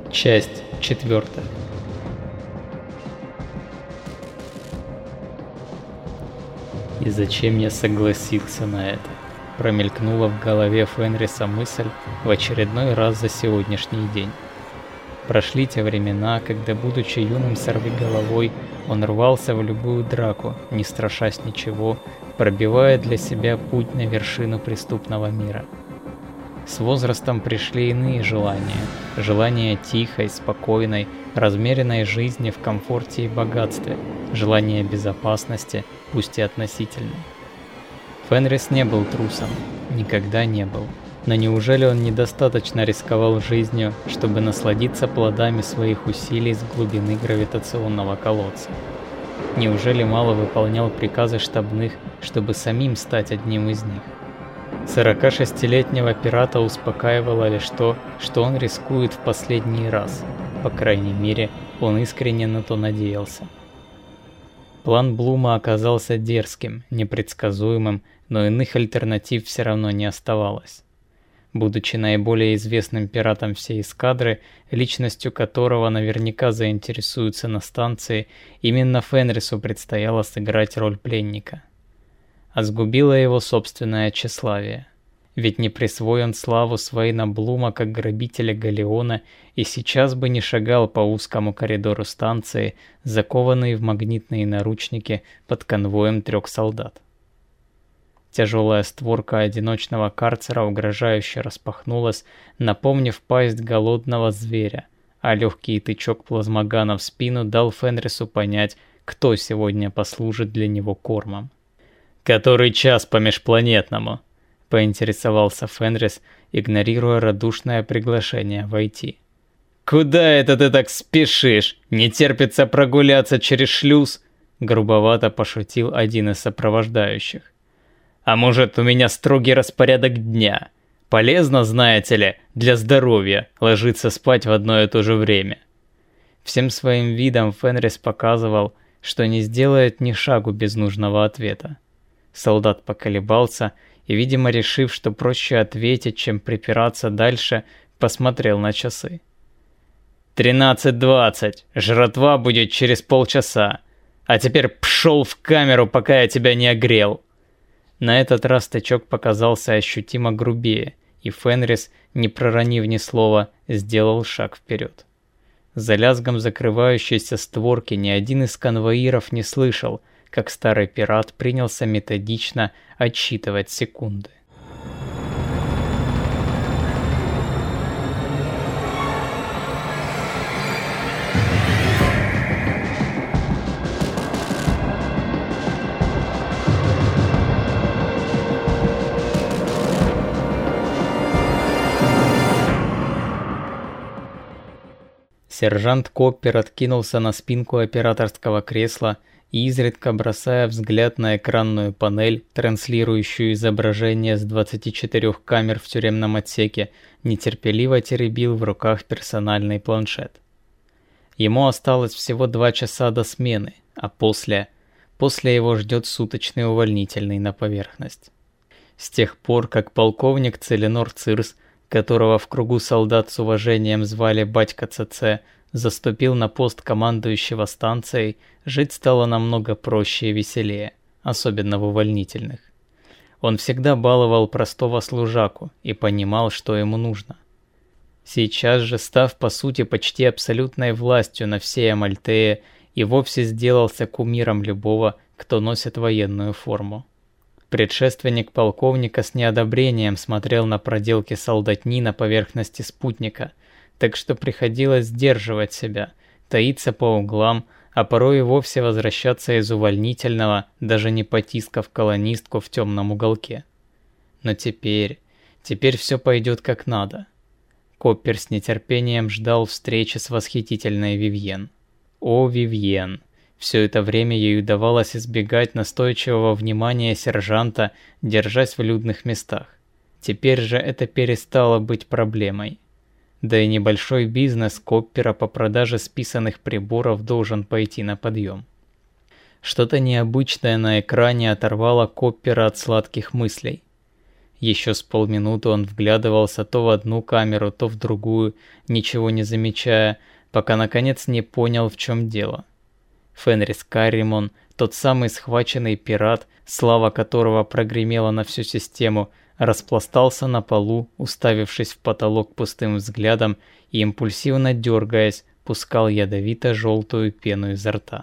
Часть 4. И зачем я согласился на это? Промелькнула в голове Фенриса мысль в очередной раз за сегодняшний день. Прошли те времена, когда, будучи юным сорвиголовой, он рвался в любую драку, не страшась ничего, пробивая для себя путь на вершину преступного мира. С возрастом пришли иные желания. Желание тихой, спокойной, размеренной жизни в комфорте и богатстве. Желание безопасности, пусть и относительной. Фенрис не был трусом. Никогда не был. Но неужели он недостаточно рисковал жизнью, чтобы насладиться плодами своих усилий с глубины гравитационного колодца? Неужели мало выполнял приказы штабных, чтобы самим стать одним из них? 46-летнего пирата успокаивало лишь то, что он рискует в последний раз. По крайней мере, он искренне на то надеялся. План Блума оказался дерзким, непредсказуемым, но иных альтернатив все равно не оставалось. Будучи наиболее известным пиратом всей эскадры, личностью которого наверняка заинтересуются на станции, именно Фенрису предстояло сыграть роль пленника. А сгубило его собственное тщеславие. Ведь не присвоил он славу Свейна Блума как грабителя галеона и сейчас бы не шагал по узкому коридору станции, закованный в магнитные наручники под конвоем 3 солдат. Тяжелая створка одиночного карцера угрожающе распахнулась, напомнив пасть голодного зверя, а легкий тычок плазмогана в спину дал Фенрису понять, кто сегодня послужит для него кормом. «Который час по межпланетному?» — поинтересовался Фенрис, игнорируя радушное приглашение войти. «Куда это ты так спешишь? Не терпится прогуляться через шлюз?» — грубовато пошутил один из сопровождающих. «А может, у меня строгий распорядок дня? Полезно, знаете ли, для здоровья ложиться спать в одно и то же время». Всем своим видом Фенрис показывал, что не сделает ни шагу без нужного ответа. Солдат поколебался и, видимо, решив, что проще ответить, чем припираться дальше, посмотрел на часы. 13:20. Жратва будет через полчаса. А теперь пшел в камеру, пока я тебя не огрел. На этот раз тычок показался ощутимо грубее, и Фенрис, не проронив ни слова, сделал шаг вперед. За лязгом закрывающейся створки ни один из конвоиров не слышал, как старый пират принялся методично отсчитывать секунды. Сержант Коппер откинулся на спинку операторского кресла и, изредка бросая взгляд на экранную панель, транслирующую изображение с 24 камер в тюремном отсеке, нетерпеливо теребил в руках персональный планшет. Ему осталось всего 2 часа до смены, а после его ждет суточный увольнительный на поверхность. С тех пор, как полковник Целинор Цирс, которого в кругу солдат с уважением звали Батька ЦЦ, заступил на пост командующего станцией, жить стало намного проще и веселее, особенно в увольнительных. Он всегда баловал простого служаку и понимал, что ему нужно. Сейчас же, став по сути почти абсолютной властью на всей Амальтее, и вовсе сделался кумиром любого, кто носит военную форму. Предшественник полковника с неодобрением смотрел на проделки солдатни на поверхности спутника, так что приходилось сдерживать себя, таиться по углам, а порой и вовсе возвращаться из увольнительного, даже не потискав колонистку в темном уголке. Но теперь все пойдет как надо. Коппер с нетерпением ждал встречи с восхитительной Вивьен. О, Вивьен! Все это время ей удавалось избегать настойчивого внимания сержанта, держась в людных местах. Теперь же это перестало быть проблемой. Да и небольшой бизнес Коппера по продаже списанных приборов должен пойти на подъем. Что-то необычное на экране оторвало Коппера от сладких мыслей. Еще с полминуты он вглядывался то в одну камеру, то в другую, ничего не замечая, пока наконец не понял, в чем дело. Фенрис Карримон, тот самый схваченный пират, слава которого прогремела на всю систему, распластался на полу, уставившись в потолок пустым взглядом и импульсивно дергаясь, пускал ядовито-желтую пену изо рта.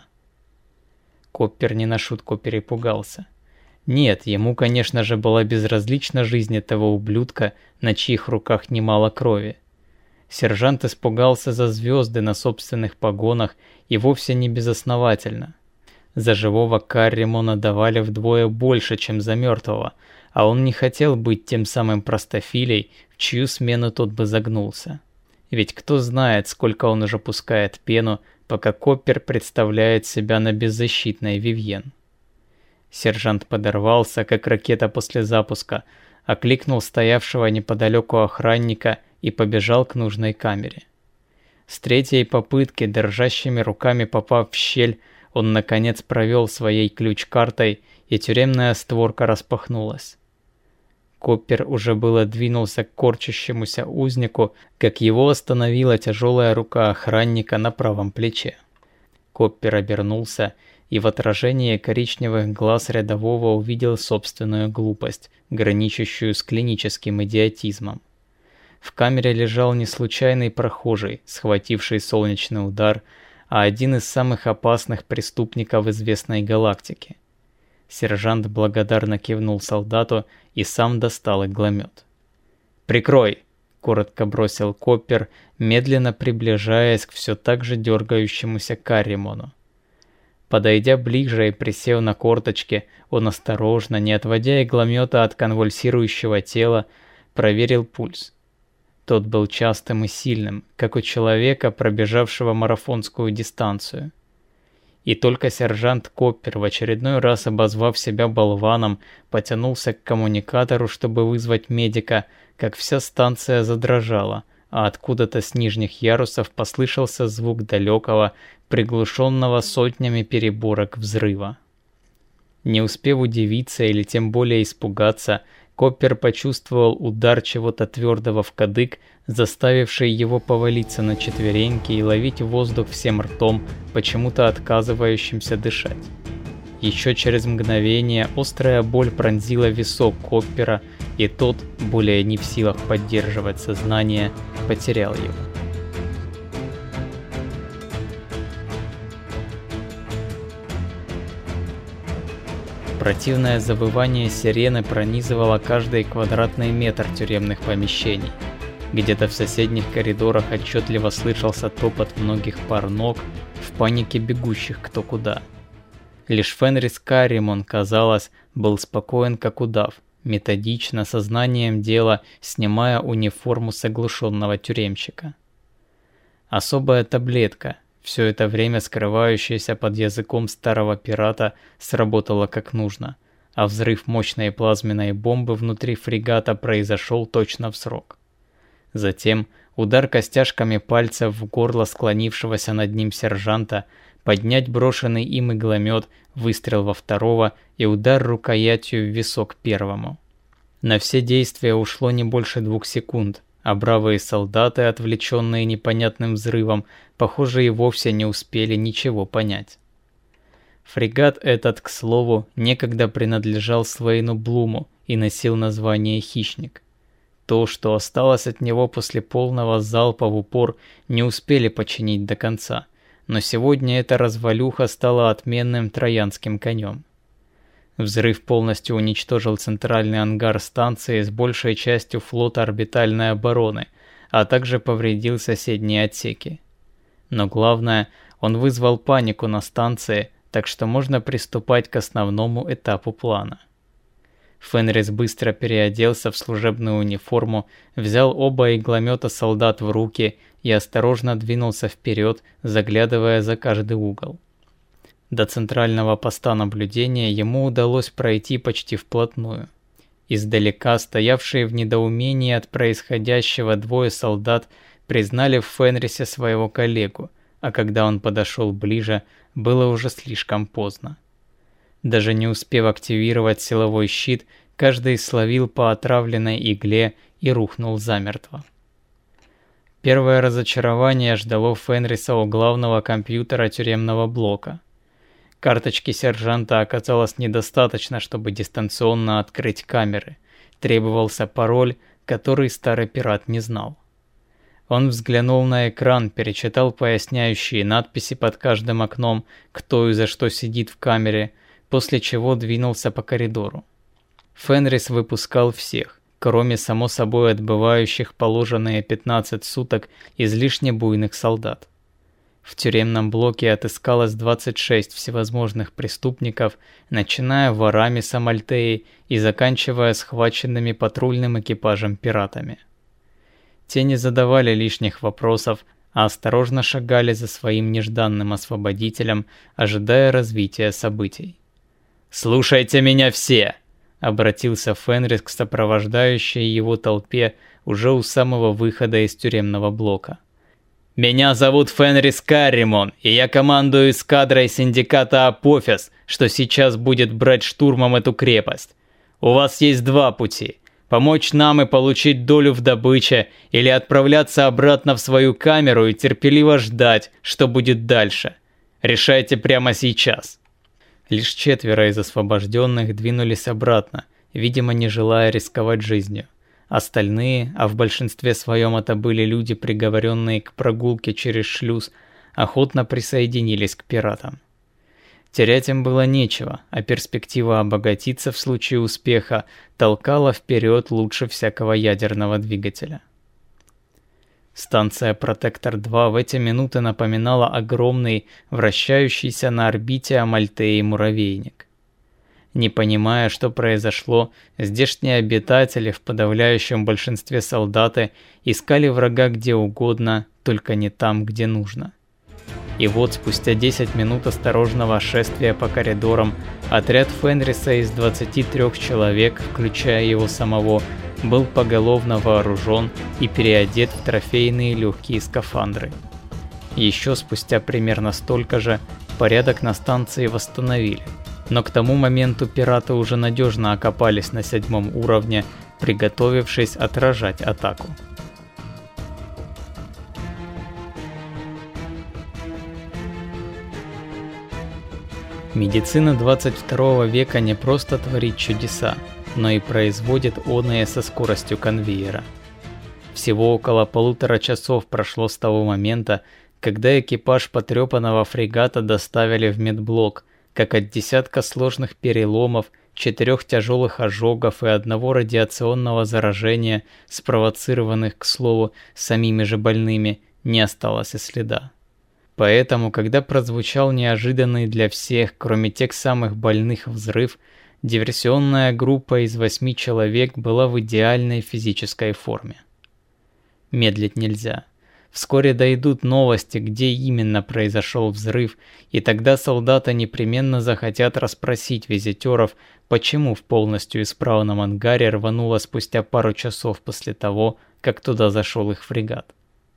Коппер не на шутку перепугался. Нет, ему, конечно же, была безразлична жизнь этого ублюдка, на чьих руках немало крови. Сержант испугался за звезды на собственных погонах и вовсе не безосновательно. За живого Карримона давали вдвое больше, чем за мертвого, а он не хотел быть тем самым простофилей, в чью смену тот бы загнулся. Ведь кто знает, сколько он уже пускает пену, пока Коппер представляет себя на беззащитной Вивьен. Сержант подорвался, как ракета после запуска, окликнул стоявшего неподалеку охранника и побежал к нужной камере. С третьей попытки, дрожащими руками попав в щель, он наконец провел своей ключ-картой, и тюремная створка распахнулась. Коппер уже было двинулся к корчащемуся узнику, как его остановила тяжелая рука охранника на правом плече. Коппер обернулся и в отражении коричневых глаз рядового увидел собственную глупость, граничащую с клиническим идиотизмом. В камере лежал не случайный прохожий, схвативший солнечный удар, а один из самых опасных преступников известной галактики. Сержант благодарно кивнул солдату и сам достал игломет. «Прикрой!» — коротко бросил Коппер, медленно приближаясь к все так же дергающемуся Карримону. Подойдя ближе и присев на корточки, он осторожно, не отводя игломета от конвульсирующего тела, проверил пульс. Тот был частым и сильным, как у человека, пробежавшего марафонскую дистанцию. И только сержант Коппер, в очередной раз обозвав себя болваном, потянулся к коммуникатору, чтобы вызвать медика, как вся станция задрожала, а откуда-то с нижних ярусов послышался звук далекого, приглушенного сотнями переборок взрыва. Не успев удивиться или тем более испугаться, Коппер почувствовал удар чего-то твердого в кадык, заставивший его повалиться на четвереньки и ловить воздух всем ртом, почему-то отказывающимся дышать. Еще через мгновение острая боль пронзила висок Коппера, и тот, более не в силах поддерживать сознание, потерял его. Противное завывание сирены пронизывало каждый квадратный метр тюремных помещений. Где-то в соседних коридорах отчетливо слышался топот многих пар ног, в панике бегущих кто куда. Лишь Фенрис Карримон, казалось, был спокоен как удав, методично, сознанием дела, снимая униформу с оглушенного тюремщика. Особая таблетка, все это время скрывающаяся под языком старого пирата, сработала как нужно, а взрыв мощной плазменной бомбы внутри фрегата произошел точно в срок. Затем удар костяшками пальцев в горло склонившегося над ним сержанта, поднять брошенный им игломет, выстрел во второго и удар рукоятью в висок первому. На все действия ушло не больше 2 секунд, а бравые солдаты, отвлеченные непонятным взрывом, похоже, и вовсе не успели ничего понять. Фрегат этот, к слову, некогда принадлежал Свейну Блуму и носил название «Хищник». То, что осталось от него после полного залпа в упор, не успели починить до конца, но сегодня эта развалюха стала отменным троянским конем. Взрыв полностью уничтожил центральный ангар станции с большей частью флота орбитальной обороны, а также повредил соседние отсеки. Но главное, он вызвал панику на станции, так что можно приступать к основному этапу плана. Фенрис быстро переоделся в служебную униформу, взял оба игломета солдат в руки и осторожно двинулся вперед, заглядывая за каждый угол. До центрального поста наблюдения ему удалось пройти почти вплотную. Издалека стоявшие в недоумении от происходящего 2 солдат признали в Фенрисе своего коллегу, а когда он подошел ближе, было уже слишком поздно. Даже не успев активировать силовой щит, каждый словил по отравленной игле и рухнул замертво. Первое разочарование ждало Фенриса у главного компьютера тюремного блока. Карточки сержанта оказалось недостаточно, чтобы дистанционно открыть камеры. Требовался пароль, который старый пират не знал. Он взглянул на экран, перечитал поясняющие надписи под каждым окном, кто и за что сидит в камере, после чего двинулся по коридору. Фенрис выпускал всех, кроме само собой отбывающих положенные 15 суток излишне буйных солдат. В тюремном блоке отыскалось 26 всевозможных преступников, начиная ворами с Амальтеи и заканчивая схваченными патрульным экипажем пиратами. Те не задавали лишних вопросов, а осторожно шагали за своим нежданным освободителем, ожидая развития событий. «Слушайте меня все!» — обратился Фенрис к сопровождающей его толпе уже у самого выхода из тюремного блока. «Меня зовут Фенрис Карримон, и я командую эскадрой синдиката Апофис, что сейчас будет брать штурмом эту крепость. У вас есть два пути – помочь нам и получить долю в добыче, или отправляться обратно в свою камеру и терпеливо ждать, что будет дальше. Решайте прямо сейчас». Лишь 4 из освобожденных двинулись обратно, видимо, не желая рисковать жизнью. Остальные, а в большинстве своем это были люди, приговоренные к прогулке через шлюз, охотно присоединились к пиратам. Терять им было нечего, а перспектива обогатиться в случае успеха толкала вперед лучше всякого ядерного двигателя. Станция Протектор-2 в эти минуты напоминала огромный, вращающийся на орбите Амальтеи муравейник. Не понимая, что произошло, здешние обитатели, в подавляющем большинстве солдаты, искали врага где угодно, только не там, где нужно. И вот спустя 10 минут осторожного шествия по коридорам, отряд Фенриса из 23 человек, включая его самого, был поголовно вооружен и переодет в трофейные легкие скафандры. Еще спустя примерно столько же порядок на станции восстановили. Но к тому моменту пираты уже надежно окопались на 7 уровне, приготовившись отражать атаку. Медицина 22 века не просто творит чудеса, но и производит оные со скоростью конвейера. Всего около 1,5 часов прошло с того момента, когда экипаж потрепанного фрегата доставили в медблок, как от десятка сложных переломов, 4 тяжелых ожогов и 1 радиационного заражения, спровоцированных, к слову, самими же больными, не осталось и следа. Поэтому, когда прозвучал неожиданный для всех, кроме тех самых больных, взрыв, диверсионная группа из 8 человек была в идеальной физической форме. Медлить нельзя. Вскоре дойдут новости, где именно произошел взрыв, и тогда солдаты непременно захотят расспросить визитеров, почему в полностью исправном ангаре рвануло спустя пару часов после того, как туда зашел их фрегат.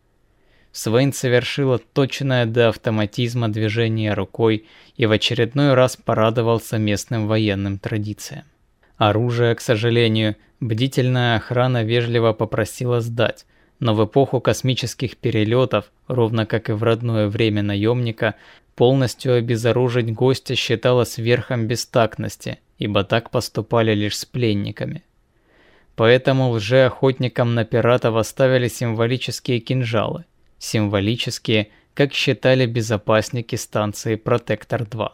Свейн совершила точное до автоматизма движение рукой и в очередной раз порадовался местным военным традициям. Оружие, к сожалению, бдительная охрана вежливо попросила сдать, но в эпоху космических перелетов, ровно как и в родное время наемника, полностью обезоружить гостя считалось верхом бестактности, ибо так поступали лишь с пленниками. Поэтому лжеохотникам на пиратов оставили символические кинжалы. Символические, как считали безопасники станции Протектор-2.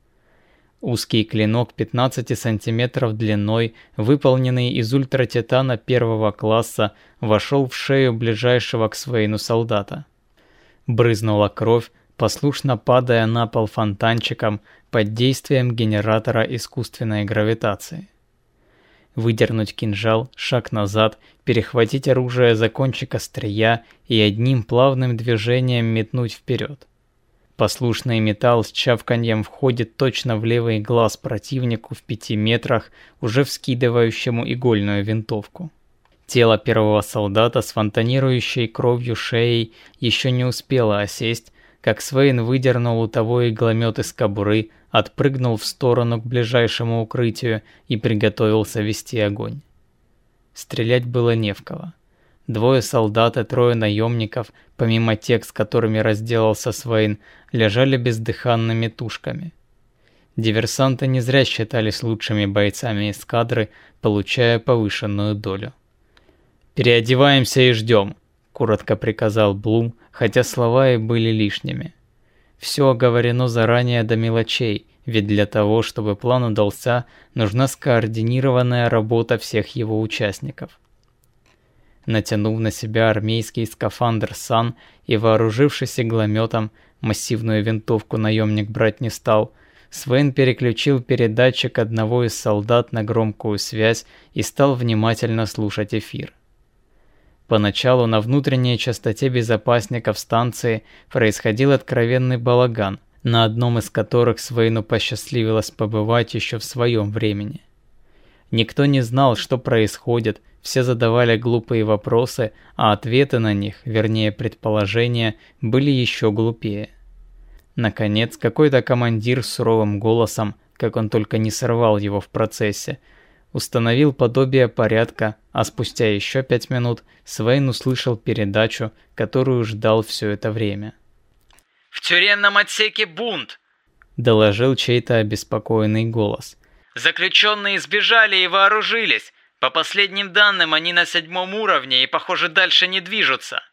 Узкий клинок 15 см длиной, выполненный из ультратитана 1 класса, вошел в шею ближайшего к Свейну солдата. Брызнула кровь, послушно падая на пол фонтанчиком под действием генератора искусственной гравитации. Выдернуть кинжал, шаг назад, перехватить оружие за кончик острия и одним плавным движением метнуть вперед. Послушный металл с чавканьем входит точно в левый глаз противнику в 5 метрах, уже вскидывающему игольную винтовку. Тело первого солдата с фонтанирующей кровью шеей еще не успело осесть, как Свейн выдернул у того игломет из кобуры, отпрыгнул в сторону к ближайшему укрытию и приготовился вести огонь. Стрелять было не в кого. 2 солдат и 3 наемников, помимо тех, с которыми разделался Свейн, лежали бездыханными тушками. Диверсанты не зря считались лучшими бойцами эскадры, получая повышенную долю. «Переодеваемся и ждем», — коротко приказал Блум, хотя слова и были лишними. Все оговорено заранее до мелочей, ведь для того, чтобы план удался, нужна скоординированная работа всех его участников. Натянув на себя армейский скафандр Сан и вооружившись иглометом, массивную винтовку наемник брать не стал, Свейн переключил передатчик одного из солдат на громкую связь и стал внимательно слушать эфир. Поначалу на внутренней частоте безопасников станции происходил откровенный балаган, на одном из которых Свейну посчастливилось побывать еще в своем времени. Никто не знал, что происходит, все задавали глупые вопросы, а ответы на них, вернее предположения, были еще глупее. Наконец, какой-то командир с суровым голосом, как он только не сорвал его в процессе, установил подобие порядка, а спустя еще 5 минут Свейн услышал передачу, которую ждал все это время. «В тюремном отсеке бунт!» — доложил чей-то обеспокоенный голос. «Заключенные сбежали и вооружились. По последним данным, они на 7-м уровне и, похоже, дальше не движутся.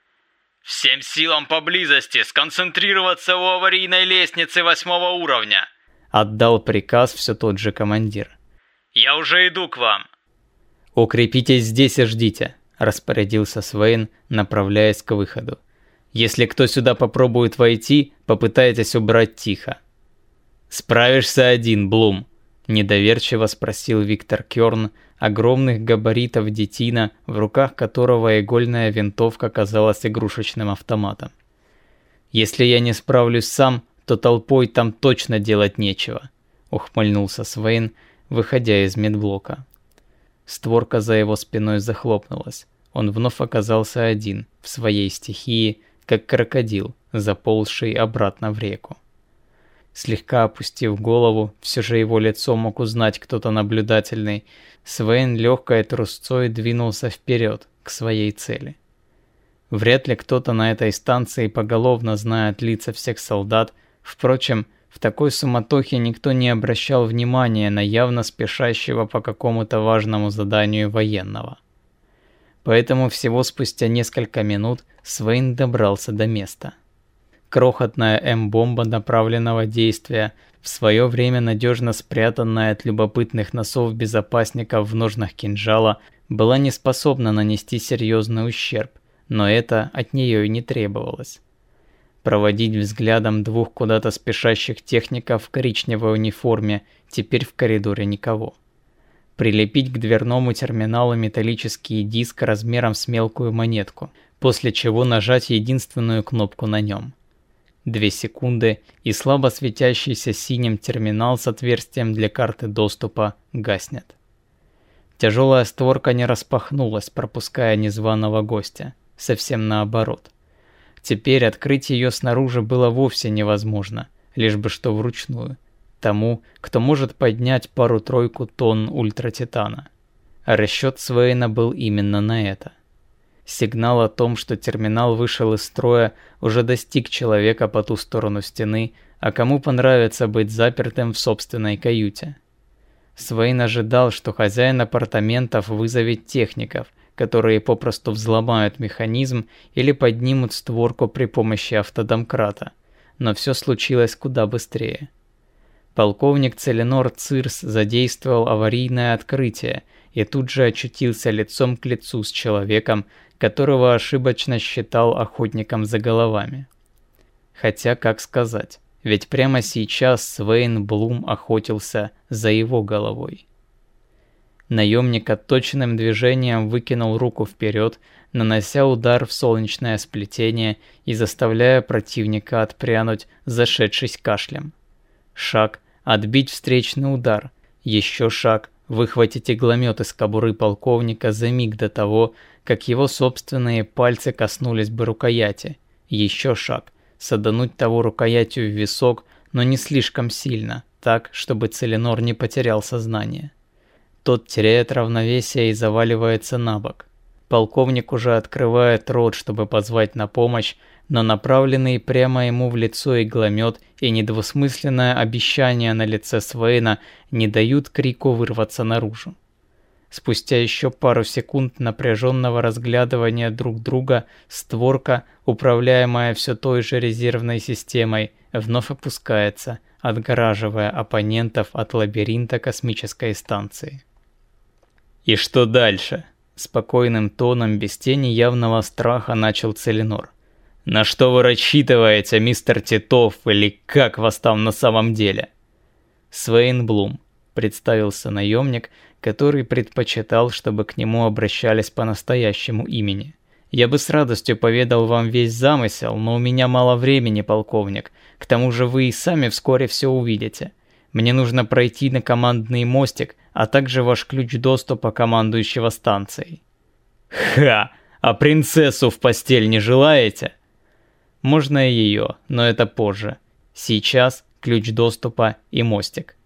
Всем силам поблизости сконцентрироваться у аварийной лестницы 8-го уровня!» — отдал приказ все тот же командир. «Я уже иду к вам!» «Укрепитесь здесь и ждите», — распорядился Свейн, направляясь к выходу. «Если кто сюда попробует войти, попытайтесь убрать тихо». «Справишься один, Блум?» — недоверчиво спросил Виктор Кёрн, огромных габаритов детина, в руках которого игольная винтовка казалась игрушечным автоматом. «Если я не справлюсь сам, то толпой там точно делать нечего», — ухмыльнулся Свейн, выходя из медблока. Створка за его спиной захлопнулась. Он вновь оказался один, в своей стихии, как крокодил, заползший обратно в реку. Слегка опустив голову, все же его лицо мог узнать кто-то наблюдательный, Свейн легкой трусцой двинулся вперед, к своей цели. Вряд ли кто-то на этой станции поголовно знает лица всех солдат, впрочем, в такой суматохе никто не обращал внимания на явно спешащего по какому-то важному заданию военного. Поэтому всего спустя несколько минут Свейн добрался до места. Крохотная М-бомба направленного действия, в свое время надежно спрятанная от любопытных носов безопасников в ножнах кинжала, была не способна нанести серьезный ущерб, но это от нее и не требовалось. Проводить взглядом 2 куда-то спешащих техников в коричневой униформе, теперь в коридоре никого. Прилепить к дверному терминалу металлический диск размером с мелкую монетку, после чего нажать единственную кнопку на нем. 2 секунды, и слабо светящийся синим терминал с отверстием для карты доступа гаснет. Тяжелая створка не распахнулась, пропуская незваного гостя. Совсем наоборот. Теперь открыть ее снаружи было вовсе невозможно, лишь бы что вручную. Тому, кто может поднять пару-тройку тонн ультратитана. А расчет Свейна был именно на это. Сигнал о том, что терминал вышел из строя, уже достиг человека по ту сторону стены, а кому понравится быть запертым в собственной каюте. Свейн ожидал, что хозяин апартаментов вызовет техников, которые попросту взломают механизм или поднимут створку при помощи автодомкрата, но все случилось куда быстрее. Полковник Целинор Цирс задействовал аварийное открытие и тут же очутился лицом к лицу с человеком, которого ошибочно считал охотником за головами. Хотя, как сказать, ведь прямо сейчас Свейн Блум охотился за его головой. Наемник точным движением выкинул руку вперед, нанося удар в солнечное сплетение и заставляя противника отпрянуть, зашедшись кашлем. Шаг, отбить встречный удар, еще шаг, выхватить игломет из кобуры полковника за миг до того, как его собственные пальцы коснулись бы рукояти. Еще шаг, садануть того рукоятью в висок, но не слишком сильно, так, чтобы Целинор не потерял сознание. Тот теряет равновесие и заваливается на бок. Полковник уже открывает рот, чтобы позвать на помощь, но направленный прямо ему в лицо игломет и недвусмысленное обещание на лице Свейна не дают крику вырваться наружу. Спустя еще пару секунд напряженного разглядывания друг друга, створка, управляемая все той же резервной системой, вновь опускается, отгораживая оппонентов от лабиринта космической станции. «И что дальше?» — спокойным тоном, без тени явного страха начал Целинор. «На что вы рассчитываете, мистер Титов, или как вас там на самом деле?» «Свейн Блум», — представился наемник, который предпочитал, чтобы к нему обращались по настоящему имени. «Я бы с радостью поведал вам весь замысел, но у меня мало времени, полковник. К тому же вы и сами вскоре все увидите. Мне нужно пройти на командный мостик, а также ваш ключ доступа командующего станцией». «Ха! А принцессу в постель не желаете?» «Можно и ее, но это позже. Сейчас ключ доступа и мостик».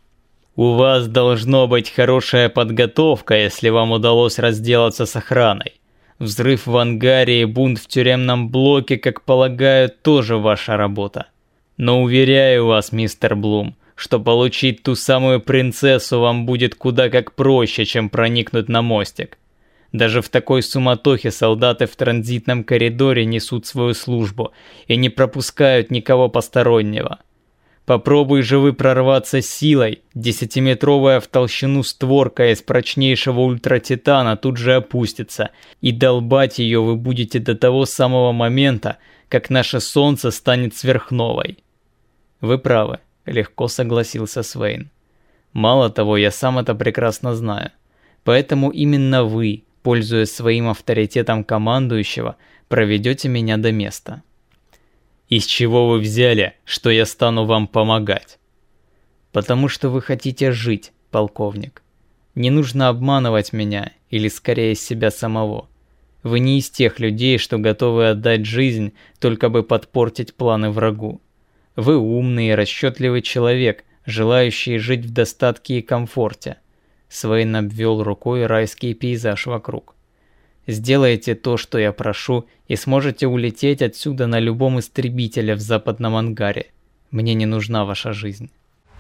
«У вас должно быть хорошая подготовка, если вам удалось разделаться с охраной. Взрыв в ангаре и бунт в тюремном блоке, как полагаю, тоже ваша работа. Но уверяю вас, мистер Блум, что получить ту самую принцессу вам будет куда как проще, чем проникнуть на мостик. Даже в такой суматохе солдаты в транзитном коридоре несут свою службу и не пропускают никого постороннего. Попробуй же вы прорваться силой, 10-метровая в толщину створка из прочнейшего ультратитана тут же опустится, и долбать ее вы будете до того самого момента, как наше солнце станет сверхновой». «Вы правы», — легко согласился Свейн. «Мало того, я сам это прекрасно знаю. Поэтому именно вы, пользуясь своим авторитетом командующего, проведете меня до места». «Из чего вы взяли, что я стану вам помогать?» «Потому что вы хотите жить, полковник. Не нужно обманывать меня, или скорее себя самого. Вы не из тех людей, что готовы отдать жизнь, только бы подпортить планы врагу. Вы умный и расчетливый человек, желающий жить в достатке и комфорте». Свейн обвел рукой райский пейзаж вокруг. «Сделайте то, что я прошу, и сможете улететь отсюда на любом истребителе в западном ангаре. Мне не нужна ваша жизнь».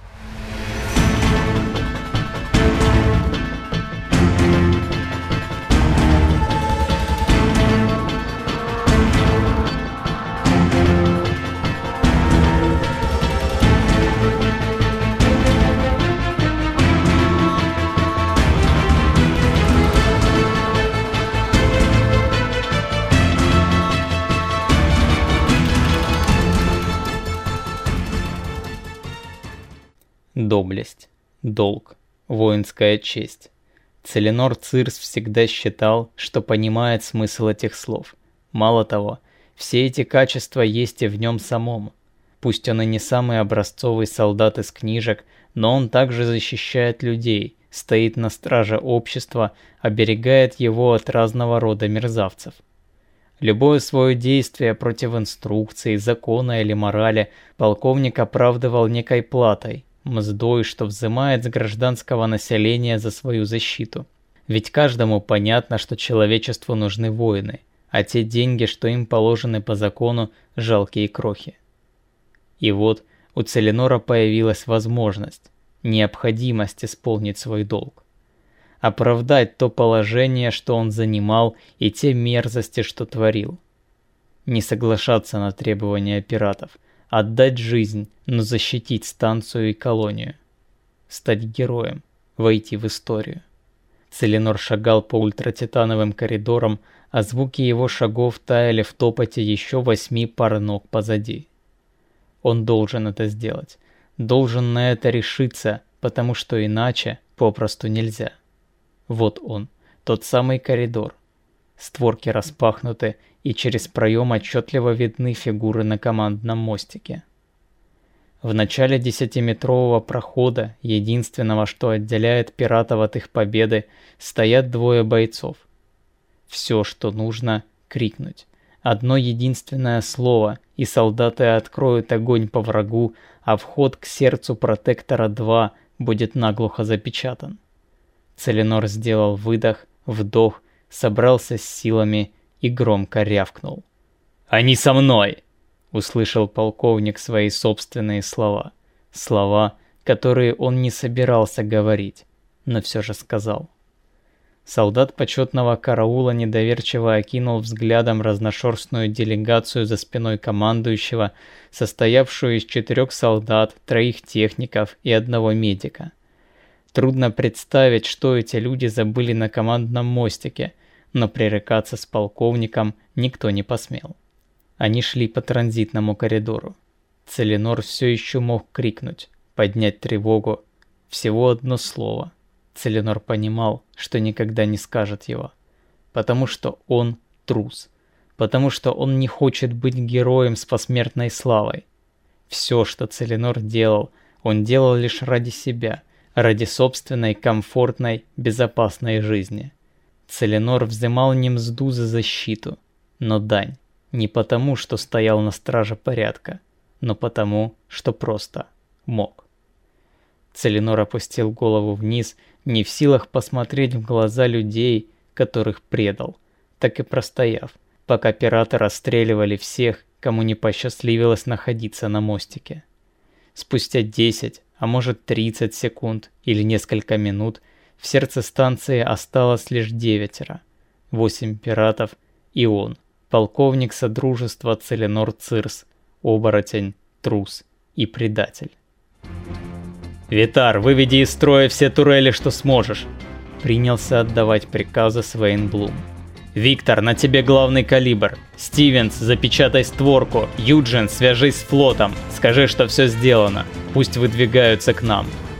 Доблесть, долг, воинская честь. Целинор Цирс всегда считал, что понимает смысл этих слов. Мало того, все эти качества есть и в нем самом. Пусть он и не самый образцовый солдат из книжек, но он также защищает людей, стоит на страже общества, оберегает его от разного рода мерзавцев. Любое свое действие против инструкций, закона или морали полковник оправдывал некой платой, мздой, что взимает с гражданского населения за свою защиту. Ведь каждому понятно, что человечеству нужны воины, а те деньги, что им положены по закону, жалкие крохи. И вот у Целинора появилась возможность, необходимость исполнить свой долг. Оправдать то положение, что он занимал, и те мерзости, что творил. Не соглашаться на требования пиратов, отдать жизнь, но защитить станцию и колонию. Стать героем, войти в историю. Целинор шагал по ультратитановым коридорам, а звуки его шагов таяли в топоте еще 8 пар ног позади. Он должен это сделать, должен на это решиться, потому что иначе попросту нельзя. Вот он, тот самый коридор. Створки распахнуты, и через проем отчетливо видны фигуры на командном мостике. В начале 10-метрового прохода, единственного, что отделяет пиратов от их победы, стоят двое бойцов. Все, что нужно, крикнуть. Одно единственное слово, и солдаты откроют огонь по врагу, а вход к сердцу Протектора-2 будет наглухо запечатан. Целинор сделал выдох, вдох, собрался с силами и громко рявкнул. «Они со мной!» — услышал полковник свои собственные слова. Слова, которые он не собирался говорить, но все же сказал. Солдат почетного караула недоверчиво окинул взглядом разношерстную делегацию за спиной командующего, состоявшую из 4 солдат, 3 техников и 1 медика. Трудно представить, что эти люди забыли на командном мостике, но пререкаться с полковником никто не посмел. Они шли по транзитному коридору. Целинор все еще мог крикнуть, поднять тревогу. Всего одно слово. Целинор понимал, что никогда не скажет его. Потому что он трус. Потому что он не хочет быть героем с посмертной славой. Все, что Целинор делал, он делал лишь ради себя, ради собственной комфортной, безопасной жизни. Целинор взимал не мзду за защиту, но дань. Не потому, что стоял на страже порядка, но потому, что просто мог. Целинор опустил голову вниз, не в силах посмотреть в глаза людей, которых предал, так и простояв, пока пираты расстреливали всех, кому не посчастливилось находиться на мостике. Спустя 10, а может 30 секунд или несколько минут в сердце станции осталось лишь 9. 8 пиратов и он, полковник Содружества Целинор Цирс, оборотень, трус и предатель. «Витар, выведи из строя все турели, что сможешь!» Принялся отдавать приказы Свейн Блум. «Виктор, на тебе главный калибр! Стивенс, запечатай створку! Юджин, свяжись с флотом! Скажи, что все сделано! Пусть выдвигаются к нам!»